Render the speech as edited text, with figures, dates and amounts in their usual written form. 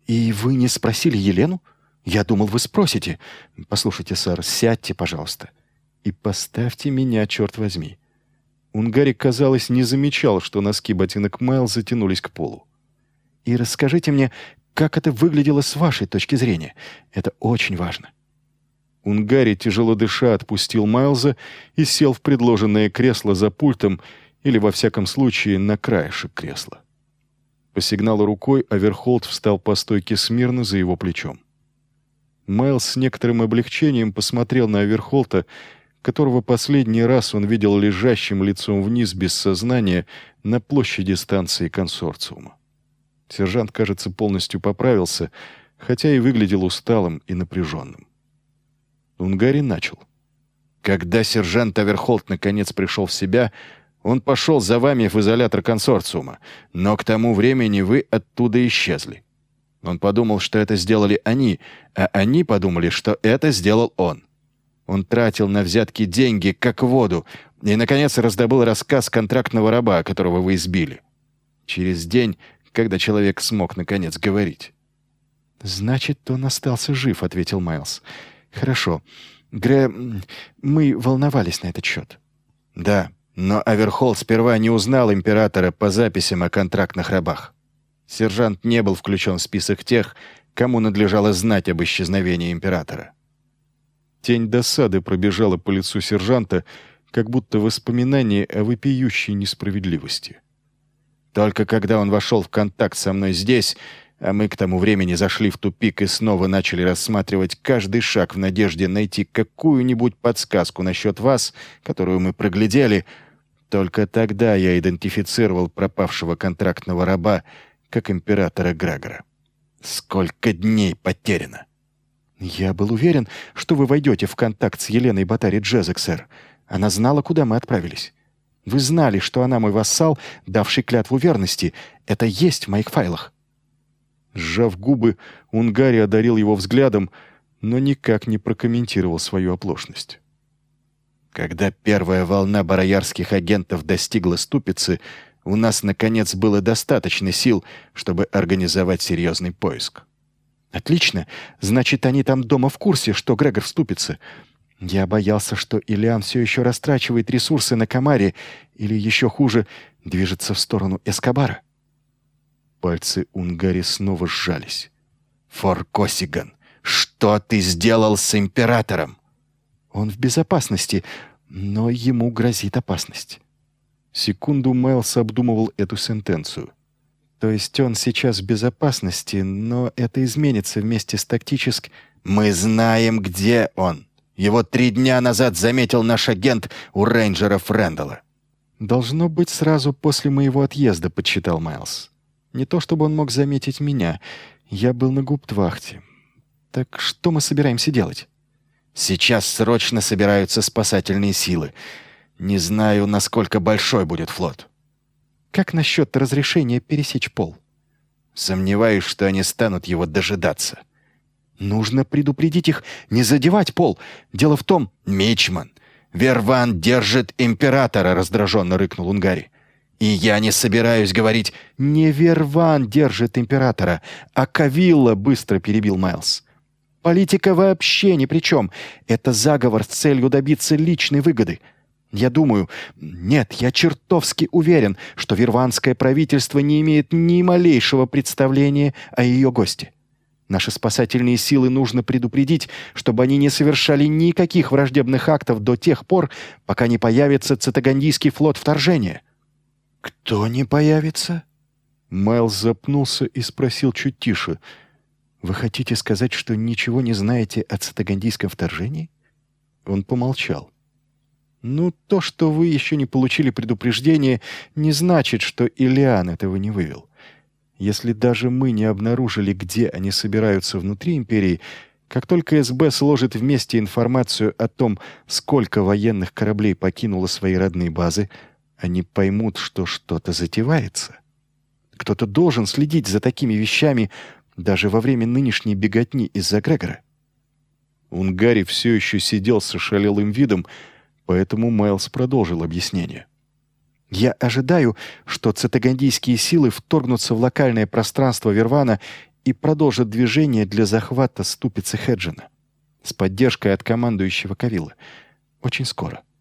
«И вы не спросили Елену? Я думал, вы спросите. Послушайте, сэр, сядьте, пожалуйста. И поставьте меня, черт возьми». Унгари, казалось, не замечал, что носки ботинок Майл затянулись к полу. «И расскажите мне, как это выглядело с вашей точки зрения. Это очень важно». Унгари, тяжело дыша, отпустил Майлза и сел в предложенное кресло за пультом или, во всяком случае, на краешек кресла. По сигналу рукой Аверхолд встал по стойке смирно за его плечом. Майлз с некоторым облегчением посмотрел на Аверхолта, которого последний раз он видел лежащим лицом вниз без сознания на площади станции консорциума. Сержант, кажется, полностью поправился, хотя и выглядел усталым и напряженным. Унгари начал. «Когда сержант Аверхолд наконец пришел в себя, он пошел за вами в изолятор консорциума, но к тому времени вы оттуда исчезли. Он подумал, что это сделали они, а они подумали, что это сделал он. Он тратил на взятки деньги, как воду, и, наконец, раздобыл рассказ контрактного раба, которого вы избили. Через день, когда человек смог, наконец, говорить». «Значит, он остался жив», — ответил Майлз. «Хорошо. Мы волновались на этот счет». «Да, но Аверхолд сперва не узнал императора по записям о контрактных рабах. Сержант не был включен в список тех, кому надлежало знать об исчезновении императора». Тень досады пробежала по лицу сержанта, как будто воспоминание о вопиющей несправедливости. «Только когда он вошел в контакт со мной здесь, а мы к тому времени зашли в тупик и снова начали рассматривать каждый шаг в надежде найти какую-нибудь подсказку насчет вас, которую мы проглядели, только тогда я идентифицировал пропавшего контрактного раба как императора Грегора. Сколько дней потеряно!» «Я был уверен, что вы войдете в контакт с Еленой Батари-Джезек, сэр. Она знала, куда мы отправились. Вы знали, что она мой вассал, давший клятву верности. Это есть в моих файлах». Сжав губы, Унгари одарил его взглядом, но никак не прокомментировал свою оплошность. «Когда первая волна бароярских агентов достигла ступицы, у нас, наконец, было достаточно сил, чтобы организовать серьезный поиск». «Отлично. Значит, они там дома в курсе, что Грегор в ступице. Я боялся, что Илиан все еще растрачивает ресурсы на Камаре или, еще хуже, движется в сторону Эскобара». Пальцы Унгари снова сжались. «Фор-Косиган, что ты сделал с императором?» «Он в безопасности, но ему грозит опасность». Секунду Майлз обдумывал эту сентенцию. «То есть он сейчас в безопасности, но это изменится вместе с тактическим...» «Мы знаем, где он. Его 3 дня назад заметил наш агент у рейнджеров Рэндалла». «Должно быть, сразу после моего отъезда», — подсчитал Майлз. «Не то чтобы он мог заметить меня. Я был на гауптвахте. Так что мы собираемся делать?» «Сейчас срочно собираются спасательные силы. Не знаю, насколько большой будет флот». «Как насчет разрешения пересечь пол?» «Сомневаюсь, что они станут его дожидаться». «Нужно предупредить их не задевать пол. Дело в том...» «Мичман, Верван держит императора», — раздраженно рыкнул Унгари. «И я не собираюсь говорить...» «Не Верван держит императора, а Кавилла», — быстро перебил Майлз. «Политика вообще ни при чем. Это заговор с целью добиться личной выгоды. Я думаю... Нет, я чертовски уверен, что верванское правительство не имеет ни малейшего представления о ее госте. Наши спасательные силы нужно предупредить, чтобы они не совершали никаких враждебных актов до тех пор, пока не появится Цитагандийский флот вторжения». «Кто не появится?» Майлз запнулся и спросил чуть тише. «Вы хотите сказать, что ничего не знаете о Цитагандийском вторжении?» Он помолчал. «Ну, то, что вы еще не получили предупреждение, не значит, что Илиан этого не вывел. Если даже мы не обнаружили, где они собираются внутри империи, как только СБ сложит вместе информацию о том, сколько военных кораблей покинуло свои родные базы, они поймут, что что-то затевается. Кто-то должен следить за такими вещами даже во время нынешней беготни из-за Грегора». Унгари все еще сидел с ошалелым видом, поэтому Майлз продолжил объяснение. «Я ожидаю, что цитагандийские силы вторгнутся в локальное пространство Вервана и продолжат движение для захвата ступицы Хеджина с поддержкой от командующего Кавилла. Очень скоро.